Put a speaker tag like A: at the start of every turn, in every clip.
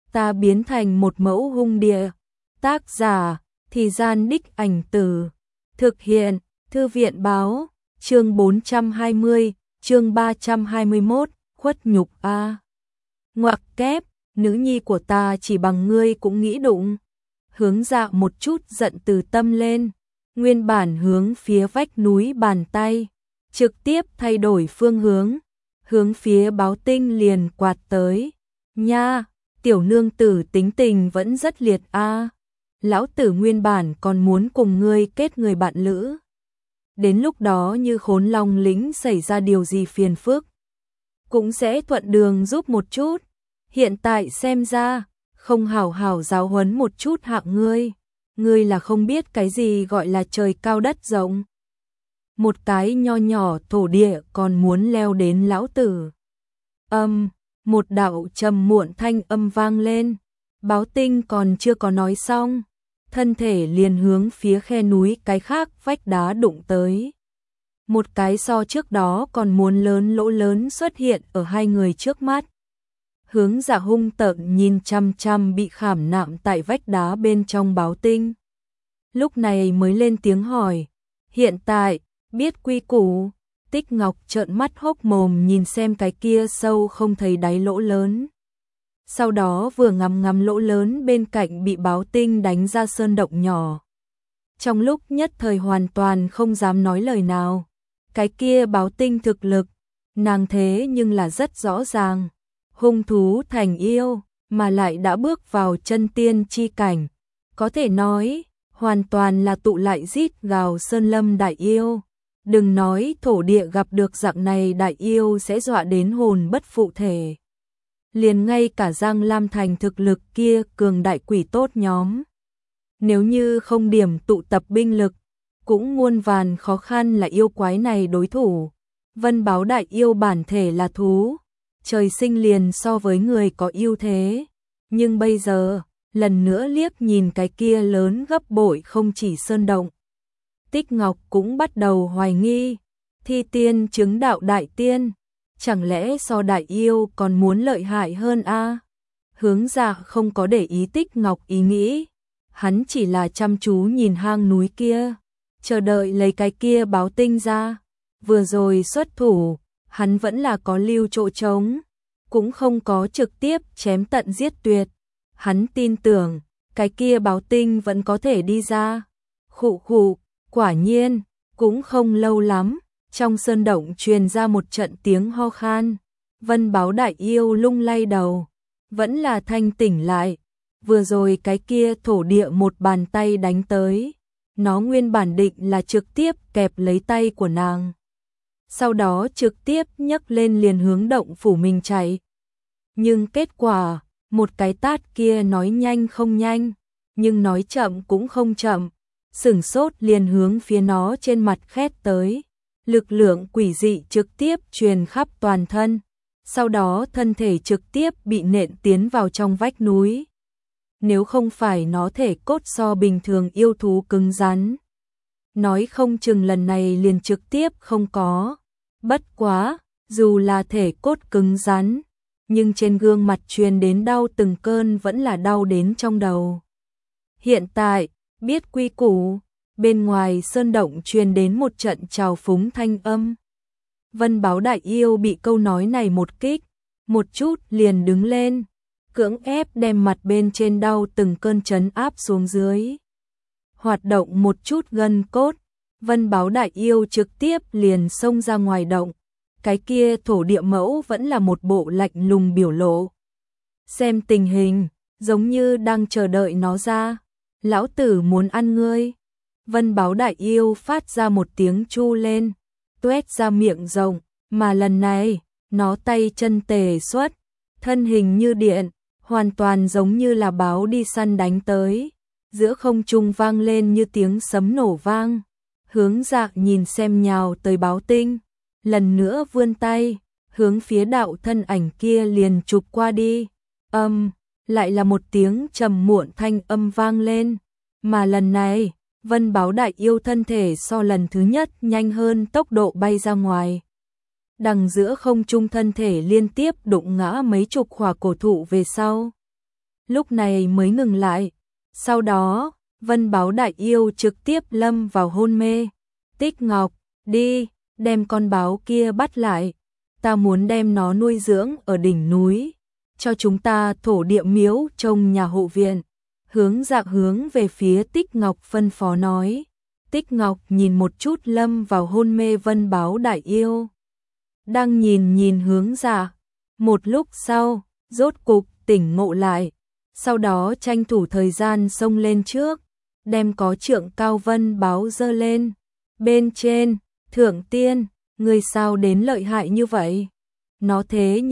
A: ta biến thành một mẫu hung địa. Tác giả, Thì Gian Đích Ảnh Từ. Thực hiện, Thư viện báo, chương 420, chương 321, khuất nhục a. Ngoặc kép, nữ nhi của ta chỉ bằng ngươi cũng nghĩ đụng. Hướng Dạ một chút giận từ tâm lên, nguyên bản hướng phía vách núi bàn tay, trực tiếp thay đổi phương hướng phía Báo Tinh liền quạt tới. Nha, tiểu nương tử tính tình vẫn rất liệt a. Lão tử nguyên bản còn muốn cùng ngươi kết người bạn lữ. Đến lúc đó như Khốn Long lĩnh xảy ra điều gì phiền phức, cũng sẽ thuận đường giúp một chút. Hiện tại xem ra, không hảo hảo giáo huấn một chút hạng ngươi là không biết cái gì gọi là trời cao đất rộng. Một cái nho nhỏ thổ địa còn muốn leo đến lão tử. Một đạo trầm muộn thanh âm vang lên, Báo Tinh còn chưa có nói xong, thân thể liền hướng phía khe núi cái khác vách đá đụng tới. Một cái so trước đó còn muốn lớn lỗ lớn xuất hiện ở hai người trước mắt. Hướng Dạ hung tợn nhìn chăm chăm bị khảm nạm tại vách đá bên trong Báo Tinh. Lúc này mới lên tiếng hỏi, hiện tại, biết quy củ. Tích Ngọc trợn mắt hốc mồm nhìn xem cái kia sâu không thấy đáy lỗ lớn. Sau đó vừa ngắm lỗ lớn bên cạnh bị Báo Tinh đánh ra sơn động nhỏ. Trong lúc nhất thời hoàn toàn không dám nói lời nào. Cái kia Báo Tinh thực lực, nàng thế nhưng là rất rõ ràng. Hung thú thành yêu, mà lại đã bước vào chân tiên chi cảnh. Có thể nói, hoàn toàn là tụ lại rít gào sơn lâm đại yêu. Đừng nói thổ địa gặp được dạng này đại yêu sẽ dọa đến hồn bất phụ thể. Liền ngay cả Giang Lam Thành thực lực kia cường đại quỷ tốt nhóm, nếu như không điểm tụ tập binh lực, cũng muôn vàn khó khăn là yêu quái này đối thủ. Vân Báo đại yêu bản thể là thú, trời sinh liền so với người có ưu thế. Nhưng bây giờ, lần nữa liếc nhìn cái kia lớn gấp bội không chỉ sơn động. Tích Ngọc cũng bắt đầu hoài nghi, thi tiên chứng đạo đại tiên, chẳng lẽ so đại yêu còn muốn lợi hại hơn a? Hướng Dạ không có để ý Tích Ngọc ý nghĩ, hắn chỉ là chăm chú nhìn hang núi kia, chờ đợi lấy cái kia Báo Tinh ra. Vừa rồi xuất thủ, hắn vẫn là có lưu chỗ trống, cũng không có trực tiếp chém tận giết tuyệt. Hắn tin tưởng, cái kia Báo Tinh vẫn có thể đi ra. Khụ khụ. Quả nhiên, cũng không lâu lắm, trong sơn động truyền ra một trận tiếng ho khan. Vân Báo đại yêu lung lay đầu, vẫn là thanh tỉnh lại. Vừa rồi cái kia thổ địa một bàn tay đánh tới, nó nguyên bản định là trực tiếp kẹp lấy tay của nàng. Sau đó trực tiếp nhấc lên liền hướng động phủ mình chạy. Nhưng kết quả, một cái tát kia nói nhanh không nhanh, nhưng nói chậm cũng không chậm. Sửng sốt liền hướng phía nó trên mặt khét tới. Lực lượng quỷ dị trực tiếp truyền khắp toàn thân. Sau đó thân thể trực tiếp bị nện tiến vào trong vách núi. Nếu không phải nó thể cốt so bình thường yêu thú cứng rắn, nói không chừng lần này liền trực tiếp không có. Bất quá, dù là thể cốt cứng rắn, nhưng trên gương mặt truyền đến đau từng cơn vẫn là đau đến trong đầu. Hiện tại, biết quy củ, bên ngoài sơn động truyền đến một trận trào phúng thanh âm. Vân Báo đại yêu bị câu nói này một kích, một chút liền đứng lên, cưỡng ép đem mặt bên trên đau từng cơn trấn áp xuống dưới. Hoạt động một chút gân cốt, Vân Báo đại yêu trực tiếp liền xông ra ngoài động. Cái kia thổ địa mẫu vẫn là một bộ lạnh lùng biểu lộ. Xem tình hình, giống như đang chờ đợi nó ra. Lão tử muốn ăn ngươi. Vân Báo đại yêu phát ra một tiếng chu lên, tuét ra miệng rộng, mà lần này, nó tay chân tề xuất, thân hình như điện, hoàn toàn giống như là báo đi săn đánh tới. Giữa không trung vang lên như tiếng sấm nổ vang. Hướng Dạ nhìn xem nhào tới Báo Tinh, lần nữa vươn tay, hướng phía đạo thân ảnh kia liền chụp qua đi. Lại là một tiếng trầm muộn thanh âm vang lên. Mà lần này, Vân Báo đại yêu thân thể so lần thứ nhất nhanh hơn tốc độ bay ra ngoài. Đằng giữa không trung thân thể liên tiếp đụng ngã mấy chục khỏa cổ thụ về sau. lúc này mới ngừng lại. Sau đó, Vân Báo Đại Yêu trực tiếp lâm vào hôn mê. Tích Ngọc, đi, đem con báo kia bắt lại. Ta muốn đem nó nuôi dưỡng ở đỉnh núi, cho chúng ta thổ địa miếu trồng nhà hộ viện. Hướng Dạ hướng về phía Tích Ngọc phân phó nói. Tích Ngọc nhìn một chút lâm vào hôn mê Vân Báo Đại Yêu. Đang nhìn Hướng Dạ. Một lúc sau, rốt cục tỉnh ngộ lại. Sau đó tranh thủ thời gian xông lên trước, đem có trượng cao Vân Báo giơ lên. Bên trên, Thượng Tiên, người sao đến lợi hại như vậy? Nó thế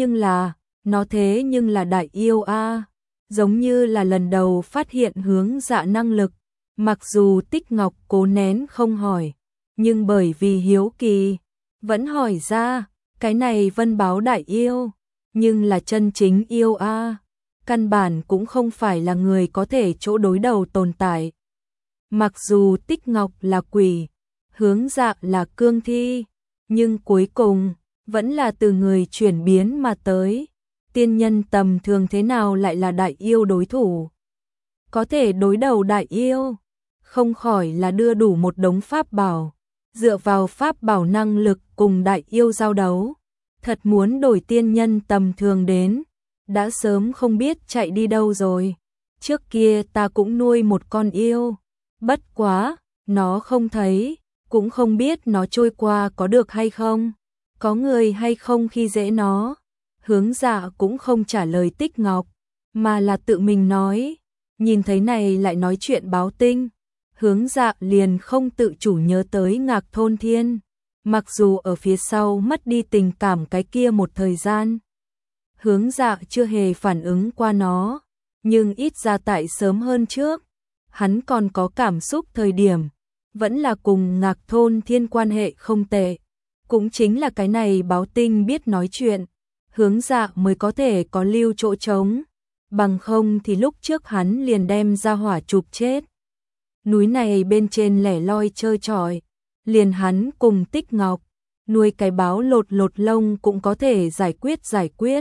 A: nhưng là đại yêu a. Giống như là lần đầu phát hiện Hướng Dạ năng lực. Mặc dù Tích Ngọc cố nén không hỏi, nhưng bởi vì hiếu kỳ, vẫn hỏi ra, cái này Vân Báo Đại Yêu, nhưng là chân chính yêu a, căn bản cũng không phải là người có thể chỗ đối đầu tồn tại. Mặc dù Tích Ngọc là quỷ, Hướng Dạ là cương thi, nhưng cuối cùng vẫn là từ người chuyển biến mà tới. Tiên nhân tầm thường thế nào lại là đại yêu đối thủ? Có thể đối đầu đại yêu, không khỏi là đưa đủ một đống pháp bảo, dựa vào pháp bảo năng lực cùng đại yêu giao đấu. Thật muốn đổi tiên nhân tầm thường đến, đã sớm không biết chạy đi đâu rồi. Trước kia ta cũng nuôi một con yêu, bất quá, nó không thấy, cũng không biết nó trôi qua có được hay không, có người hay không khi dễ nó. Hướng Dạ cũng không trả lời Tích Ngọc, mà là tự mình nói, nhìn thấy này lại nói chuyện báo tinh. Hướng Dạ liền không tự chủ nhớ tới Ngạc Thôn Thiên, mặc dù ở phía sau mất đi tình cảm cái kia một thời gian. Hướng Dạ chưa hề phản ứng qua nó, nhưng ít ra tại sớm hơn trước, hắn còn có cảm xúc thời điểm, vẫn là cùng Ngạc Thôn Thiên quan hệ không tệ. Cũng chính là cái này báo tinh biết nói chuyện, Hướng Dạ mới có thể có lưu chỗ trống, bằng không thì lúc trước hắn liền đem ra hỏa chụp chết. Núi này bên trên lẻ loi chơi trọi, liền hắn cùng Tích Ngọc, nuôi cái báo lột lông cũng có thể giải quyết.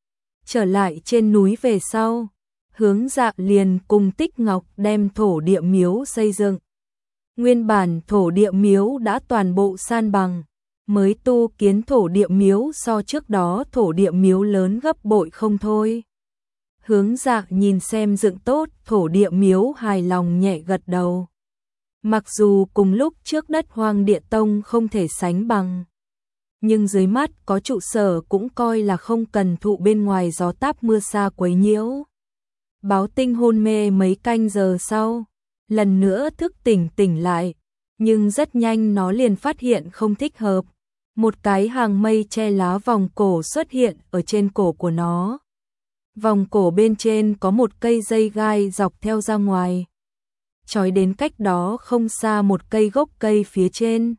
A: Trở lại trên núi về sau, Hướng Dạ liền cùng Tích Ngọc đem thổ địa miếu xây dựng. Nguyên bản thổ địa miếu đã toàn bộ san bằng, mới tu kiến thổ địa miếu so trước đó thổ địa miếu lớn gấp bội không thôi. Hướng Dạ nhìn xem dựng tốt thổ địa miếu hài lòng nhẹ gật đầu. Mặc dù cùng lúc trước đất Hoang Địa Tông không thể sánh bằng, nhưng dưới mắt có trụ sở cũng coi là không cần thụ bên ngoài gió táp mưa sa quấy nhiễu. Báo tinh hôn mê mấy canh giờ sau, lần nữa thức tỉnh lại, nhưng rất nhanh nó liền phát hiện không thích hợp. Một cái hàng mây che lá vòng cổ xuất hiện ở trên cổ của nó. Vòng cổ bên trên có một cây dây gai dọc theo ra ngoài, trói đến cách đó không xa một cây gốc cây phía trên.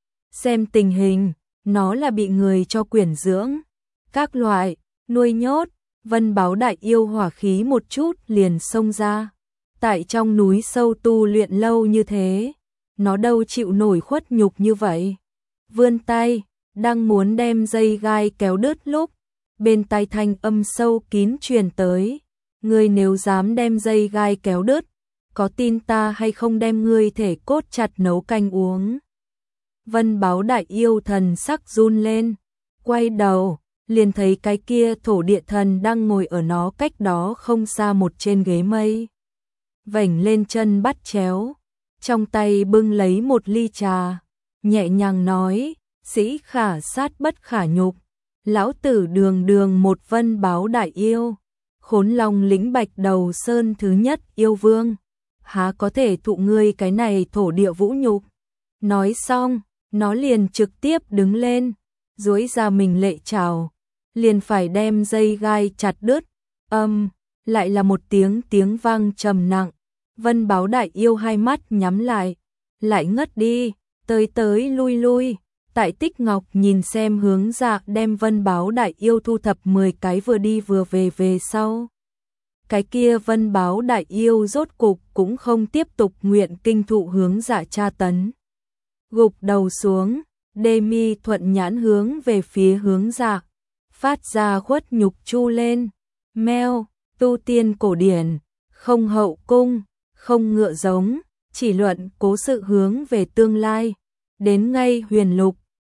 A: Xem tình hình, nó là bị người cho quyển dưỡng, các loại, nuôi nhốt. Vân Báo Đại Yêu hỏa khí một chút liền xông ra. Tại trong núi sâu tu luyện lâu như thế, nó đâu chịu nổi khuất nhục như vậy. Vươn tay, đang muốn đem dây gai kéo đứt lúc, bên tai thanh âm sâu kín truyền tới. Ngươi nếu dám đem dây gai kéo đứt, có tin ta hay không đem ngươi thể cốt chặt nấu canh uống. Vân Báo Đại Yêu thần sắc run lên, quay đầu, liền thấy cái kia thổ địa thần đang ngồi ở nó cách đó không xa một trên ghế mây. Vểnh lên chân bắt chéo, trong tay bưng lấy một ly trà, nhẹ nhàng nói, sĩ khả sát bất khả nhục, lão tử đường một Vân Báo Đại Yêu, Khốn Long lĩnh Bạch Đầu Sơn thứ nhất yêu vương, há có thể thụ ngươi cái này thổ địa vũ nhục. Nói xong, nó liền trực tiếp đứng lên, duỗi ra mình lệ chảo, liền phải đem dây gai chặt đứt. Lại là một tiếng vang trầm nặng. Vân Báo Đại Yêu hai mắt nhắm lại ngất đi, tới lui. Tại Tích Ngọc nhìn xem Hướng Dạ đem Vân Báo Đại Yêu thu thập 10 cái vừa đi vừa về sau. Cái kia Vân Báo Đại Yêu rốt cục cũng không tiếp tục nguyện kinh thụ Hướng Dạ tra tấn. Gục đầu xuống, đê mi thuận nhãn hướng về phía Hướng Dạ, phát ra khuất nhục chu lên. Meo, tu tiên cổ điển, không hậu cung, không ngựa giống, chỉ luận cố sự hướng về tương lai. Đến ngay huyền lục,